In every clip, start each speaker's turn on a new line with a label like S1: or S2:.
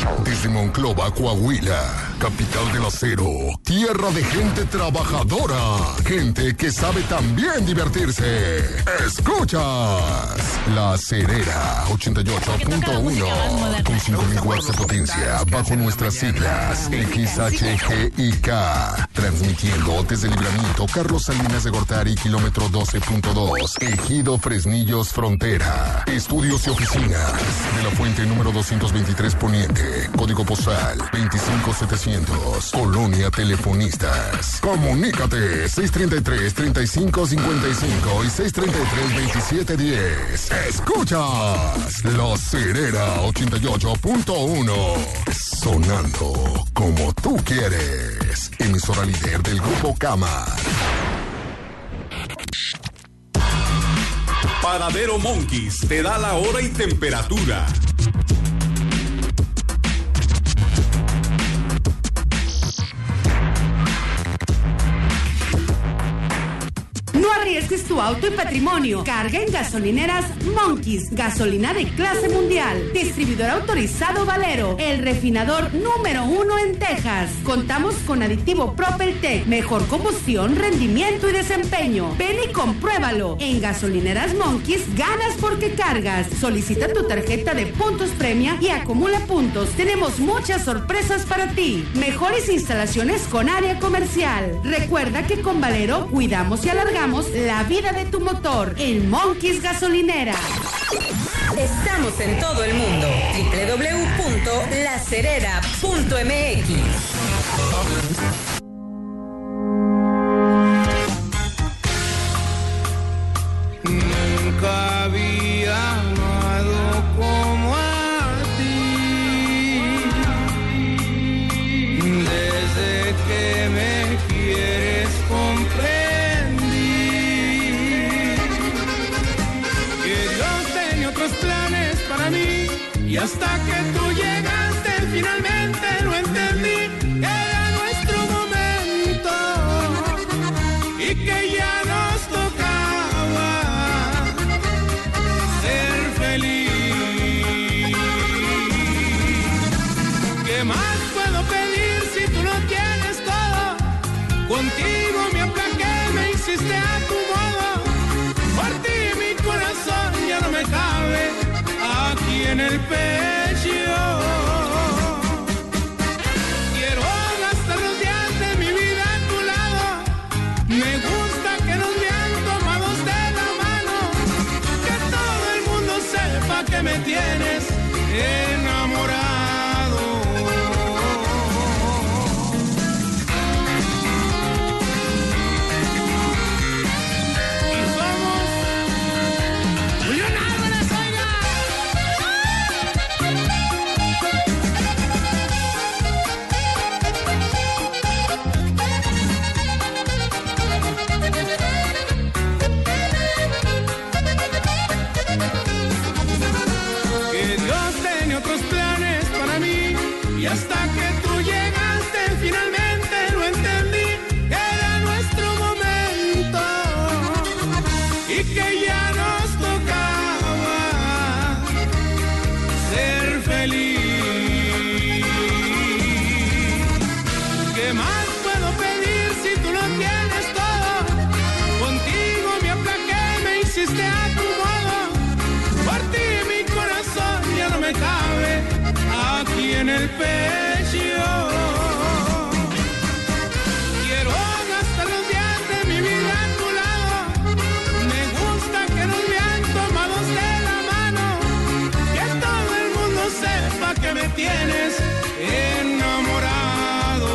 S1: Desde Monclova, Coahuila, capital del acero, tierra de gente trabajadora, gente que sabe también divertirse. Escuchas La Cerera 88.1 con 5.000 watts de potencia bajo nuestras siglas XHGIK, transmitiendo desde Libramiento, Carlos Salinas de Gortari, kilómetro 12.2, Ejido Fresnillos Frontera. Estudios y oficinas de la Fuente número 223 Poniente, código postal 25700, Colonia Telefonistas. Comunícate 633-3555 y 633-2710. Escuchas La Cerera 88.1, sonando como tú quieres. Emisora líder del Grupo Cama.
S2: Paradero Monkeys te da la hora y temperatura.
S3: No arriesgues tu auto y patrimonio. Carga en gasolineras Monkeys, gasolina de clase mundial. Distribuidor autorizado Valero, el refinador número 1 en Texas. Contamos con aditivo Propeltec, mejor combustión, rendimiento y desempeño. Ven y compruébalo. En gasolineras Monkeys ganas porque cargas. Solicita tu tarjeta de puntos premia y acumula puntos. Tenemos muchas sorpresas para ti. Mejores instalaciones con área comercial. Recuerda que con Valero cuidamos y alargamos la vida de tu motor. En Monkeys Gasolinera.
S4: Estamos en todo el mundo. www.lacerera.mx.
S5: Nunca había amado como a ti. Desde que me quieres comprendí que Dios tenía otros planes para mí, y hasta que tú llegaste finalmente lo entendí. Era nuestro momento y que ya nos tocaba ser feliz. ¿Qué más puedo pedir si tú no tienes todo? Contigo me aplaqué, me hiciste a tu modo. Por ti mi corazón ya no me cabe aquí en el pecho. Quiero gastar los días de mi vida a tu lado. Me gusta que nos vean tomados de la mano. Que todo el mundo sepa que me tienes enamorado. Y somos Julián Álvarez, oiga. Que Dios tiene otros planes para mí, y hasta que tú llegaste finalmente lo entendí. Era nuestro momento y que ya nos tocaba ser feliz. ¿Qué más puedo pedir si tú no tienes todo? Contigo me aplaqué, me hiciste a tu modo. Por ti mi corazón ya no me cabe aquí en el pecho. Quiero gastar los días de mi vida a tu lado. Me gusta que nos vean tomados de la mano. Que todo el mundo sepa que me tienes enamorado.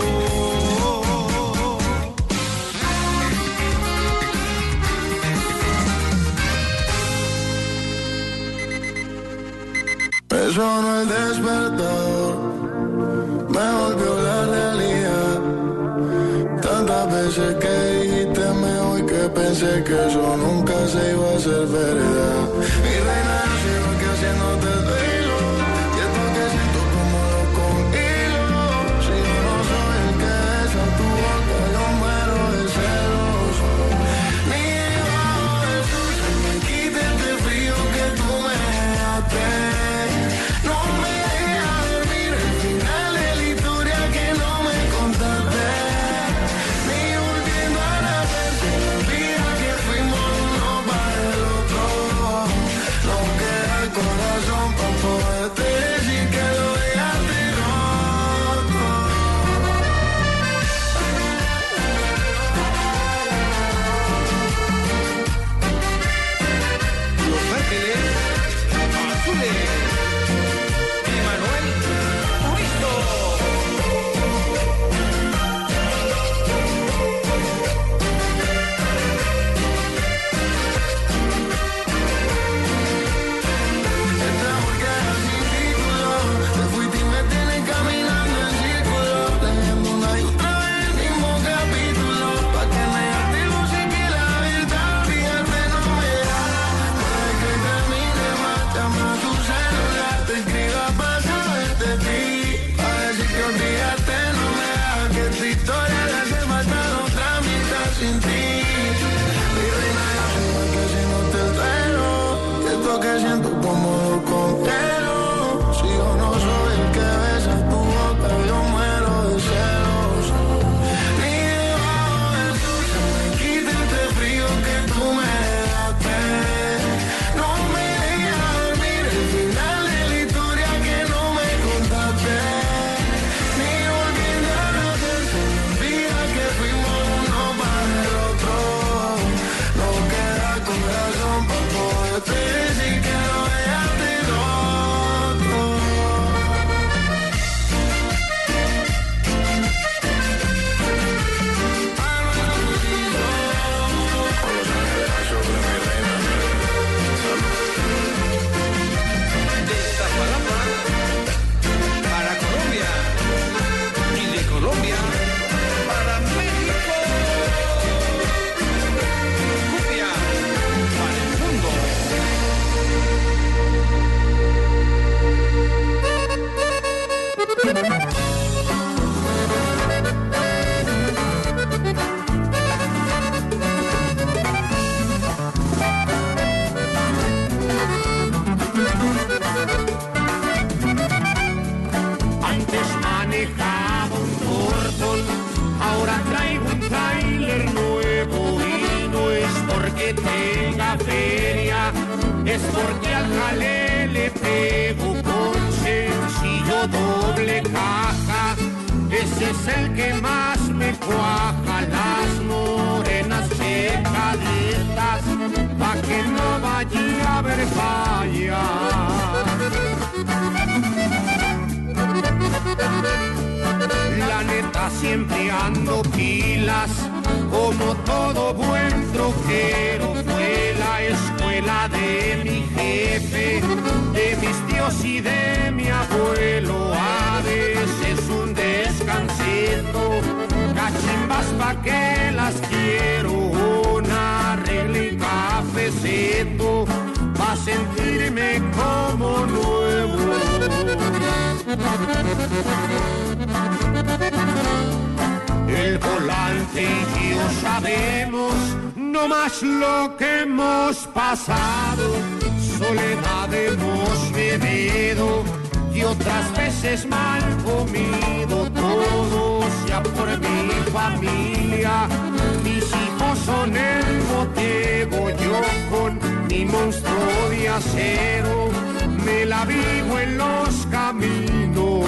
S6: Me sonó el despertador, me volvió la realidad. Tantas veces que dijiste me voy que pensé que eso nunca se iba a hacer verdad. Mi reina, yo sigo aquí haciéndote el hilo, y esto que siento como loco contigo. Si yo no soy el que besa tu boca, yo muero de celos. Ni debajo del sol se me quita este frío que tú me dejaste. No me dejas dormir me siento cómodo contigo. Si yo no soy el que besa tu boca, yo muero de celos. Ni debajo del sol se me quita este frío que tú me dejaste. No me dejas dormir el final de la historia que no me contaste. Ni volviendo a nacer se me olvida que fuimos uno para el otro. No queda corazón para poderte decir que no dejaste roto.
S5: De Iztapalapa para Colombia y de Colombia para México. Cumbia para el mundo.
S7: Antes manejaba un Norton, ahora traigo un trailer nuevo y no es porque tenga feria, es porque al jale le pego con sencillo doble caja. Ese es el que más me cuaja, las morenas checaditas, pa' que no vaya a haber falla. La neta siempre ando pilas, como todo buen troquero. Fue la escuela de mi jefe, de mis tíos y de mi abuelo. A veces un descansito, cachimbas pa' que las quiero. Una regla y cafecito, pa' sentirme como nuevo. El volante y yo sabemos no más lo que hemos pasado. Soledad hemos bebido y otras veces mal comido. Todo sea por mi familia, mis hijos son el motivo. Yo con mi monstruo de acero me la vivo en los caminos.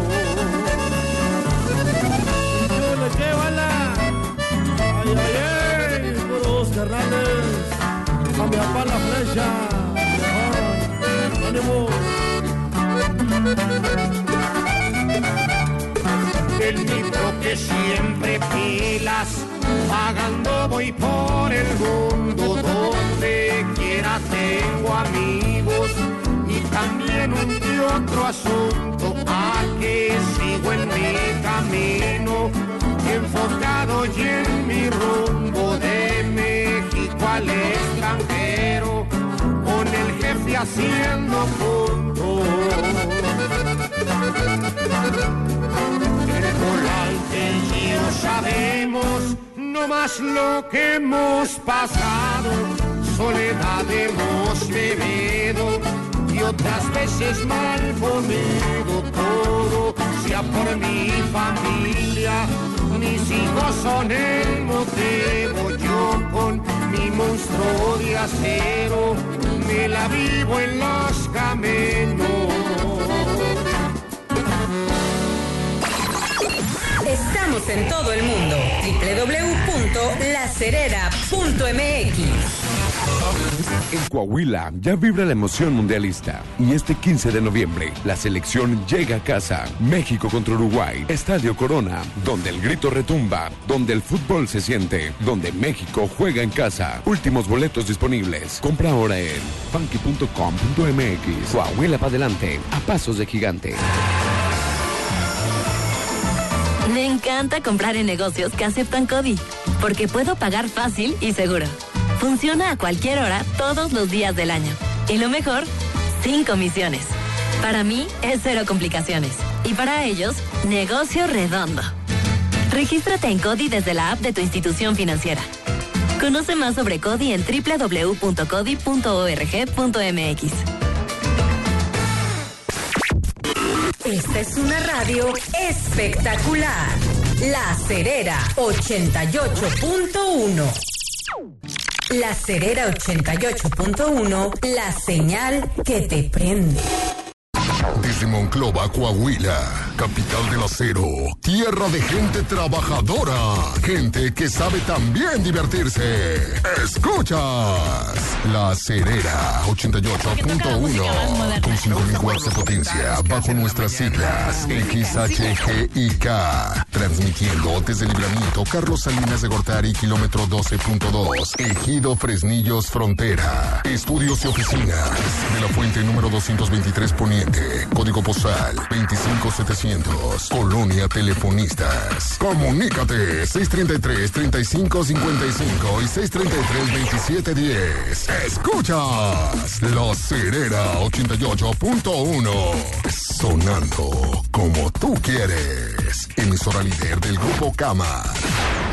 S8: Llévala, ay, ay, ay, puros carnales, cambia para la flecha, ánimo.
S7: El nitro que siempre pilas, pagando voy por el mundo, donde quiera tengo amigos y también un que otro asunto. A que sigo en mi camino, enfocado y en mi rumbo, de México al extranjero, con el jefe haciendo punto. El volante y yo sabemos no más lo que hemos pasado. Soledad hemos bebido y otras veces mal comido. Todo sea por mi familia, mis hijos son el motivo. Yo con mi monstruo de acero me la vivo en los caminos.
S4: Estamos en todo el mundo. www.lacerera.mx.
S9: En Coahuila ya vibra la emoción mundialista y este 15 de noviembre la selección llega a casa. México contra Uruguay, Estadio Corona, donde el grito retumba, donde el fútbol se siente, donde México juega en casa. Últimos boletos disponibles. Compra ahora en funky.com.mx. Coahuila para adelante, a pasos de gigante.
S10: Me encanta comprar en negocios que aceptan CODI, porque puedo pagar fácil y seguro. Funciona a cualquier hora, todos los días del año. Y lo mejor, sin comisiones. Para mí, es cero complicaciones. Y para ellos, negocio redondo. Regístrate en CODI desde la app de tu institución financiera. Conoce más sobre CODI en www.codi.org.mx.
S4: Esta es una radio espectacular. La Cerera 88.1. La Cerera 88.1, la señal que te prende.
S1: Desde Monclova, Coahuila, capital del acero, tierra de gente trabajadora, gente que sabe también divertirse. Escuchas La Cerera 88.1 con 5.000 watts de potencia bajo nuestras siglas XHG y K, transmitiendo desde Libramiento, Carlos Salinas de Gortari, kilómetro 12.2, Ejido Fresnillos Frontera, estudios y oficinas de la fuente número 223 Poniente, código postal 25700, Colonia Telefonistas. Comunícate 633-3555 y 633-2710. Escuchas La Cerera 88.1, sonando como tú quieres. Emisora líder del Grupo Cama.